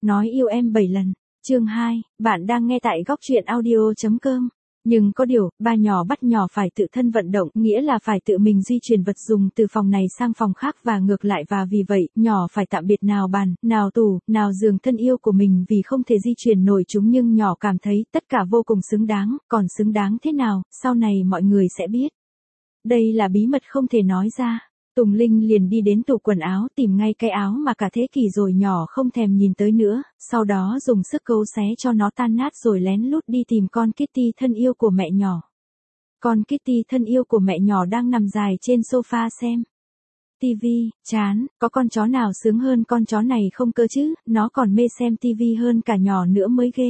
Nói yêu em 7 lần. Chương 2, bạn đang nghe tại góc truyện audio.com. Nhưng có điều, ba nhỏ bắt nhỏ phải tự thân vận động, nghĩa là phải tự mình di chuyển vật dùng từ phòng này sang phòng khác và ngược lại, và vì vậy, nhỏ phải tạm biệt nào bàn, nào tủ, nào giường thân yêu của mình vì không thể di chuyển nổi chúng, nhưng nhỏ cảm thấy tất cả vô cùng xứng đáng, còn xứng đáng thế nào, sau này mọi người sẽ biết. Đây là bí mật không thể nói ra. Tùng Linh liền đi đến tủ quần áo tìm ngay cái áo mà cả thế kỷ rồi nhỏ không thèm nhìn tới nữa, sau đó dùng sức câu xé cho nó tan nát rồi lén lút đi tìm con Kitty thân yêu của mẹ nhỏ. Con Kitty thân yêu của mẹ nhỏ đang nằm dài trên sofa xem tivi, chán, có con chó nào sướng hơn con chó này không cơ chứ, nó còn mê xem tivi hơn cả nhỏ nữa mới ghê.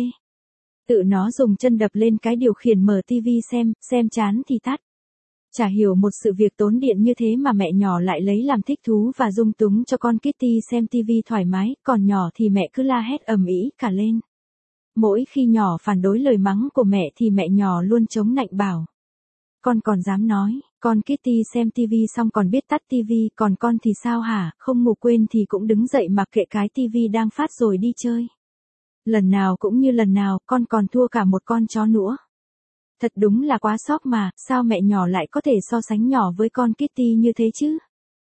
Tự nó dùng chân đập lên cái điều khiển mở tivi xem chán thì tắt. Chả hiểu một sự việc tốn điện như thế mà mẹ nhỏ lại lấy làm thích thú và dung túng cho con Kitty xem tivi thoải mái, còn nhỏ thì mẹ cứ la hét ầm ĩ cả lên. Mỗi khi nhỏ phản đối lời mắng của mẹ thì mẹ nhỏ luôn chống nạnh bảo. Con còn dám nói, con Kitty xem tivi xong còn biết tắt tivi, còn con thì sao hả, không ngủ quên thì cũng đứng dậy mặc kệ cái tivi đang phát rồi đi chơi. Lần nào cũng như lần nào, con còn thua cả một con chó nữa. Thật đúng là quá sốc mà, sao mẹ nhỏ lại có thể so sánh nhỏ với con Kitty như thế chứ?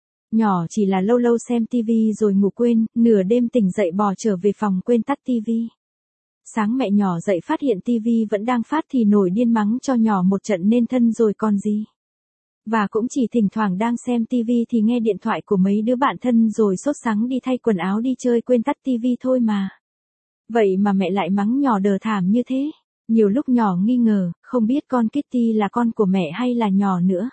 Nhỏ chỉ là lâu lâu xem tivi rồi ngủ quên, nửa đêm tỉnh dậy bò trở về phòng quên tắt tivi. Sáng mẹ nhỏ dậy phát hiện tivi vẫn đang phát thì nổi điên mắng cho nhỏ một trận nên thân rồi còn gì. Và cũng chỉ thỉnh thoảng đang xem tivi thì nghe điện thoại của mấy đứa bạn thân rồi sốt sắng đi thay quần áo đi chơi quên tắt tivi thôi mà. Vậy mà mẹ lại mắng nhỏ đờ thảm như thế. Nhiều lúc nhỏ nghi ngờ, không biết con Kitty là con của mẹ hay là nhỏ nữa.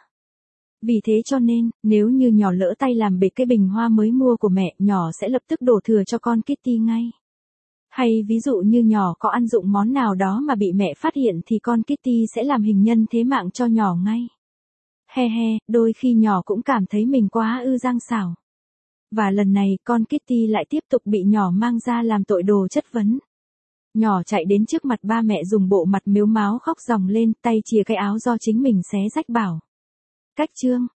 Vì thế cho nên, nếu như nhỏ lỡ tay làm bể cái bình hoa mới mua của mẹ, nhỏ sẽ lập tức đổ thừa cho con Kitty ngay. Hay ví dụ như nhỏ có ăn dụng món nào đó mà bị mẹ phát hiện thì con Kitty sẽ làm hình nhân thế mạng cho nhỏ ngay. He he, đôi khi nhỏ cũng cảm thấy mình quá giang xảo. Và lần này con Kitty lại tiếp tục bị nhỏ mang ra làm tội đồ chất vấn. Nhỏ chạy đến trước mặt ba mẹ dùng bộ mặt mếu máo khóc ròng lên, tay chìa cái áo do chính mình xé rách bảo. Cách chương,